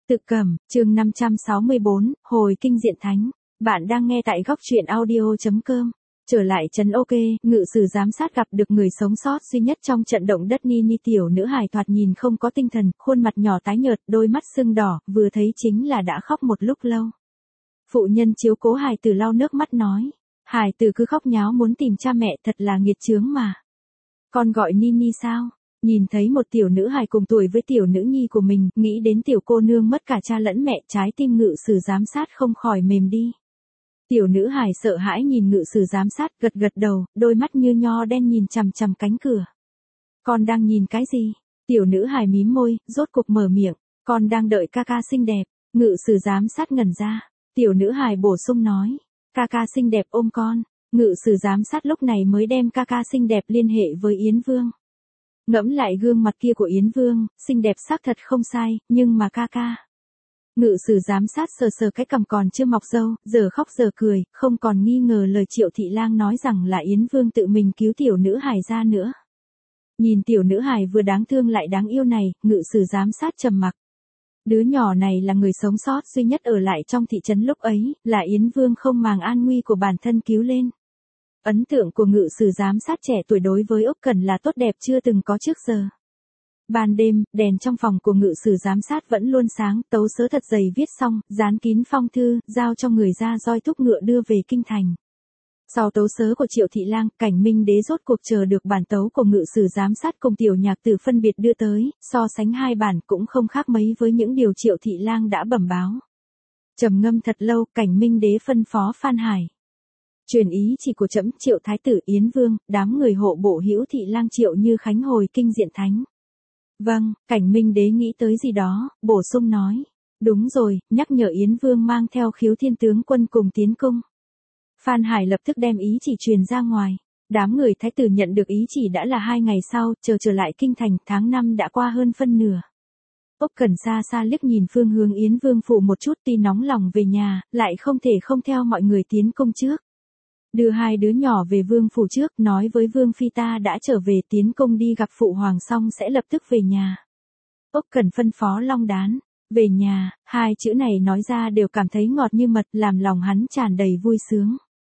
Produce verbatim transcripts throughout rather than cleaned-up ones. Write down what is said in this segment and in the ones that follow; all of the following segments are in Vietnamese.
Tự Cẩm, chương năm trăm sáu mươi bốn, Hồi kinh diện thánh. Bạn đang nghe tại góc truyện audio chấm com. Trở lại trấn OK, ngự sử giám sát gặp được người sống sót duy nhất trong trận động đất Nini. Tiểu nữ hài thoạt nhìn không có tinh thần, khuôn mặt nhỏ tái nhợt, đôi mắt sưng đỏ, vừa thấy chính là đã khóc một lúc lâu. Phụ nhân chiếu cố hài tử lau nước mắt nói. Hài tử cứ khóc nháo muốn tìm cha mẹ, thật là nghiệt chướng mà. Con gọi Nini sao? Nhìn thấy một tiểu nữ hài cùng tuổi với tiểu nữ nhi của mình, nghĩ đến tiểu cô nương mất cả cha lẫn mẹ, trái tim ngự sử giám sát không khỏi mềm đi. Tiểu nữ hài sợ hãi nhìn ngự sử giám sát, gật gật đầu, đôi mắt như nho đen nhìn chằm chằm cánh cửa. Con đang nhìn cái gì? Tiểu nữ hài mím môi, rốt cục mở miệng. Con đang đợi ca ca xinh đẹp. Ngự sử giám sát ngẩn ra. Tiểu nữ hài bổ sung nói. Ca ca xinh đẹp ôm con. Ngự sử giám sát lúc này mới đem ca ca xinh đẹp liên hệ với Yến Vương. Ngẫm lại gương mặt kia của Yến Vương, xinh đẹp xác thật không sai, nhưng mà ca ca. Ngự sử giám sát sờ sờ cái cằm còn chưa mọc râu, giờ khóc giờ cười, không còn nghi ngờ lời Triệu Thị Lang nói rằng là Yến Vương tự mình cứu tiểu nữ hài ra nữa. Nhìn tiểu nữ hài vừa đáng thương lại đáng yêu này, ngự sử giám sát trầm mặc. Đứa nhỏ này là người sống sót duy nhất ở lại trong thị trấn lúc ấy, là Yến Vương không màng an nguy của bản thân cứu lên. Ấn tượng của ngự sử giám sát trẻ tuổi đối với Úc Cẩn là tốt đẹp chưa từng có trước giờ. Ban đêm, đèn trong phòng của ngự sử giám sát vẫn luôn sáng, tấu sớ thật dày viết xong, dán kín phong thư, giao cho người ra roi thúc ngựa đưa về kinh thành. Sau tấu sớ của Triệu Thị Lang, Cảnh Minh Đế rốt cuộc chờ được bản tấu của ngự sử giám sát cùng tiểu nhạc tử phân biệt đưa tới, so sánh hai bản cũng không khác mấy với những điều Triệu Thị Lang đã bẩm báo. Trầm ngâm thật lâu, Cảnh Minh Đế phân phó Phan Hải. Truyền ý chỉ của trẫm, Triệu Thái tử Yến Vương, đám người hộ bộ Hữu Thị Lang Triệu Như Khánh hồi kinh diện thánh. Vâng, Cảnh Minh Đế nghĩ tới gì đó, bổ sung nói. Đúng rồi, nhắc nhở Yến Vương mang theo Khiếu Thiên tướng quân cùng tiến cung. Phan Hải lập tức đem ý chỉ truyền ra ngoài. Đám người thái tử nhận được ý chỉ đã là hai ngày sau, chờ trở lại kinh thành, tháng năm đã qua hơn phân nửa. Úc Cẩn xa xa liếc nhìn phương hướng Yến Vương phủ một chút, tuy nóng lòng về nhà, lại không thể không theo mọi người tiến cung trước. Đưa hai đứa nhỏ về vương phủ trước, nói với vương phi ta đã trở về, tiến cung đi gặp phụ hoàng xong sẽ lập tức về nhà. Úc Cẩn phân phó Long Đán. Về nhà, hai chữ này nói ra đều cảm thấy ngọt như mật, làm lòng hắn tràn đầy vui sướng.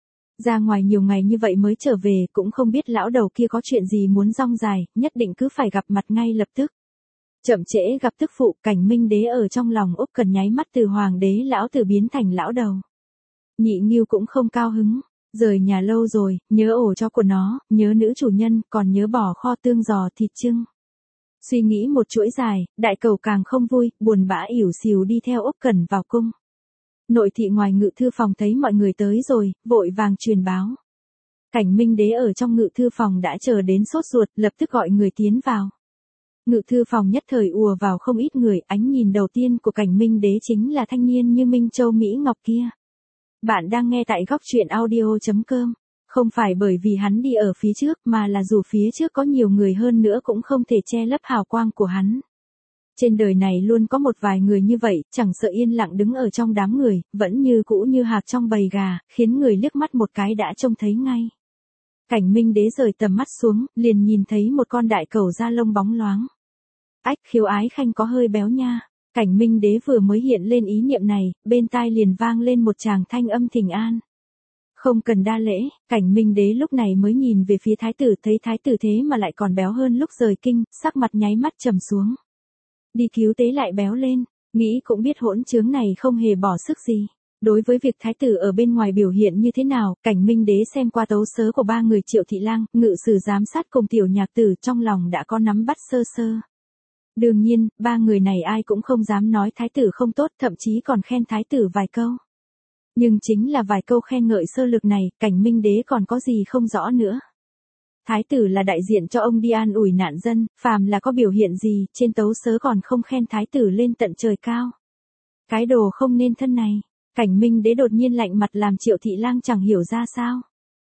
Ra ngoài nhiều ngày như vậy mới trở về, cũng không biết lão đầu kia có chuyện gì muốn rong dài, nhất định cứ phải gặp mặt ngay lập tức. Chậm trễ gặp tức phụ, Cảnh Minh Đế ở trong lòng Úc Cẩn nháy mắt từ hoàng đế lão tử biến thành lão đầu. Nhị Nghiêu cũng không cao hứng. Rời nhà lâu rồi, nhớ ổ cho của nó, nhớ nữ chủ nhân, còn nhớ bò kho tương giò thịt chưng. Suy nghĩ một chuỗi dài, đại cầu càng không vui, buồn bã ỉu xìu đi theo Úc Cẩn vào cung. Nội thị ngoài ngự thư phòng thấy mọi người tới rồi, vội vàng truyền báo. Cảnh Minh Đế ở trong ngự thư phòng đã chờ đến sốt ruột, lập tức gọi người tiến vào. Ngự thư phòng nhất thời ùa vào không ít người, ánh nhìn đầu tiên của Cảnh Minh Đế chính là thanh niên như Minh Châu Mỹ Ngọc kia. Bạn đang nghe tại góc truyện audio chấm com. Không phải bởi vì hắn đi ở phía trước mà là dù phía trước có nhiều người hơn nữa cũng không thể che lấp hào quang của hắn. Trên đời này luôn có một vài người như vậy, chẳng sợ yên lặng đứng ở trong đám người, vẫn như cũ như hạc trong bầy gà, khiến người liếc mắt một cái đã trông thấy ngay. Cảnh Minh Đế rời tầm mắt xuống, liền nhìn thấy một con đại cẩu da lông bóng loáng. Ách, Khiếu Ái Khanh có hơi béo nha. Cảnh Minh Đế vừa mới hiện lên ý niệm này, bên tai liền vang lên một tràng thanh âm thỉnh an. Không cần đa lễ, Cảnh Minh Đế lúc này mới nhìn về phía thái tử, thấy thái tử thế mà lại còn béo hơn lúc rời kinh, sắc mặt nháy mắt trầm xuống. Đi cứu tế lại béo lên, nghĩ cũng biết hỗn trướng này không hề bỏ sức gì. Đối với việc thái tử ở bên ngoài biểu hiện như thế nào, Cảnh Minh Đế xem qua tấu sớ của ba người Triệu Thị Lang, ngự sử giám sát cùng tiểu nhạc tử, trong lòng đã có nắm bắt sơ sơ. Đương nhiên, ba người này ai cũng không dám nói thái tử không tốt, thậm chí còn khen thái tử vài câu. Nhưng chính là vài câu khen ngợi sơ lược này, Cảnh Minh Đế còn có gì không rõ nữa. Thái tử là đại diện cho ông đi an ủi nạn dân, phàm là có biểu hiện gì, trên tấu sớ còn không khen thái tử lên tận trời cao. Cái đồ không nên thân này, Cảnh Minh Đế đột nhiên lạnh mặt làm Triệu Thị Lang chẳng hiểu ra sao.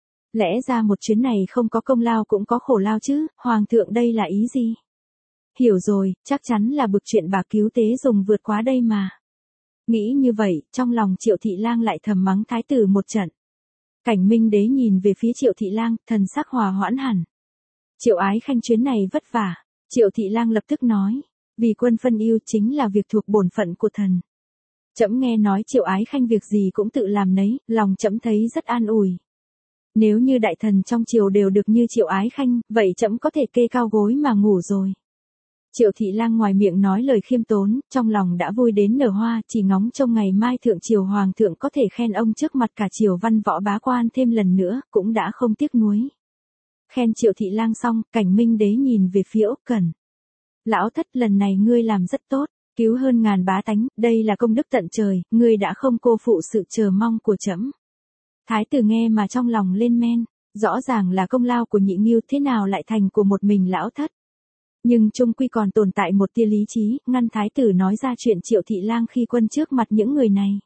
Lẽ ra một chuyến này không có công lao cũng có khổ lao chứ, hoàng thượng đây là ý gì? Hiểu rồi, chắc chắn là bực chuyện bà cứu tế dùng vượt quá đây mà. Nghĩ như vậy, trong lòng Triệu Thị Lang lại thầm mắng thái tử một trận. Cảnh Minh Đế nhìn về phía Triệu Thị Lang, thần sắc hòa hoãn hẳn. Triệu Ái Khanh chuyến này vất vả. Triệu Thị Lang lập tức nói. Vì quân phân ưu chính là việc thuộc bổn phận của thần. Trẫm nghe nói Triệu Ái Khanh việc gì cũng tự làm nấy, lòng trẫm thấy rất an ủi. Nếu như đại thần trong triều đều được như Triệu Ái Khanh, vậy trẫm có thể kê cao gối mà ngủ rồi. Triệu Thị Lang ngoài miệng nói lời khiêm tốn, trong lòng đã vui đến nở hoa, chỉ ngóng trông ngày mai thượng triều hoàng thượng có thể khen ông trước mặt cả triều văn võ bá quan thêm lần nữa, cũng đã không tiếc nuối. Khen Triệu Thị Lang xong, Cảnh Minh Đế nhìn về phía Úc Cẩn. Lão thất, lần này ngươi làm rất tốt, cứu hơn ngàn bá tánh, đây là công đức tận trời, ngươi đã không cô phụ sự chờ mong của trẫm. Thái tử nghe mà trong lòng lên men, rõ ràng là công lao của Nhị Ngưu, thế nào lại thành của một mình lão thất. Nhưng chung quy còn tồn tại một tia lý trí, ngăn thái tử nói ra chuyện Triệu Thị Lang khi quân trước mặt những người này.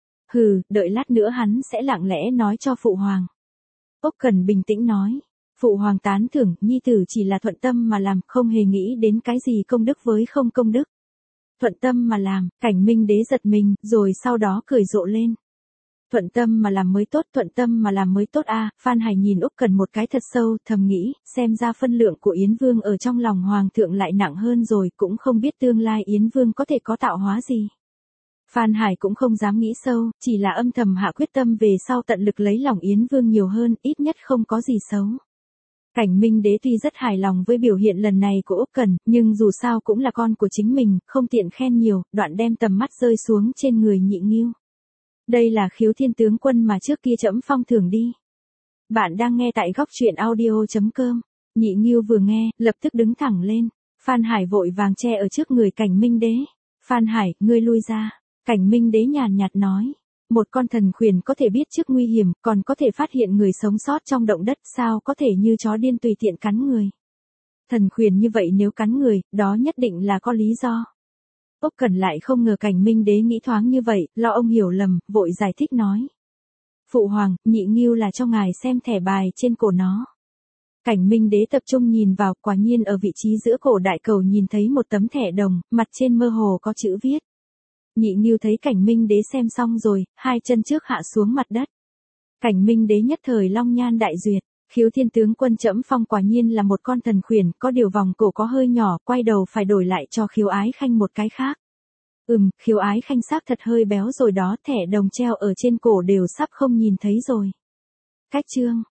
Hừ, đợi lát nữa hắn sẽ lặng lẽ nói cho phụ hoàng. Úc Cẩn bình tĩnh nói. Phụ hoàng tán thưởng, nhi tử chỉ là thuận tâm mà làm, không hề nghĩ đến cái gì công đức với không công đức. Thuận tâm mà làm, Cảnh Minh Đế giật mình, rồi sau đó cười rộ lên. Thuận tâm mà làm mới tốt, thuận tâm mà làm mới tốt a. À, Phan Hải nhìn Úc Cẩn một cái thật sâu, thầm nghĩ, xem ra phân lượng của Yến Vương ở trong lòng hoàng thượng lại nặng hơn rồi, cũng không biết tương lai Yến Vương có thể có tạo hóa gì. Phan Hải cũng không dám nghĩ sâu, chỉ là âm thầm hạ quyết tâm về sau tận lực lấy lòng Yến Vương nhiều hơn, ít nhất không có gì xấu. Cảnh Minh Đế tuy rất hài lòng với biểu hiện lần này của Úc Cẩn, nhưng dù sao cũng là con của chính mình, không tiện khen nhiều, đoạn đem tầm mắt rơi xuống trên người Nhị Ngưu. Đây là Khiếu Thiên tướng quân mà trước kia trẫm phong thưởng đi. Bạn đang nghe tại góc truyện audio chấm com. Nhị Ngưu vừa nghe, lập tức đứng thẳng lên. Phan Hải vội vàng che ở trước người Cảnh Minh Đế. Phan Hải, ngươi lui ra. Cảnh Minh Đế nhàn nhạt nói. Một con thần khuyển có thể biết trước nguy hiểm, còn có thể phát hiện người sống sót trong động đất, sao có thể như chó điên tùy tiện cắn người. Thần khuyển như vậy nếu cắn người, đó nhất định là có lý do. Úc Cẩn lại không ngờ Cảnh Minh Đế nghĩ thoáng như vậy, lo ông hiểu lầm, vội giải thích nói. Phụ hoàng, Nhị Ngưu là cho ngài xem thẻ bài trên cổ nó. Cảnh Minh Đế tập trung nhìn vào, quả nhiên ở vị trí giữa cổ đại cầu nhìn thấy một tấm thẻ đồng, mặt trên mơ hồ có chữ viết. Nhị Ngưu thấy Cảnh Minh Đế xem xong rồi, hai chân trước hạ xuống mặt đất. Cảnh Minh Đế nhất thời long nhan đại duyệt, Khiếu Thiên tướng quân trẫm phong quả nhiên là một con thần khuyển, có điều vòng cổ có hơi nhỏ, quay đầu phải đổi lại cho Khiếu Ái Khanh một cái khác. Ừm, Khiếu Ái Khanh xác thật hơi béo rồi đó, thẻ đồng treo ở trên cổ đều sắp không nhìn thấy rồi. Cách chương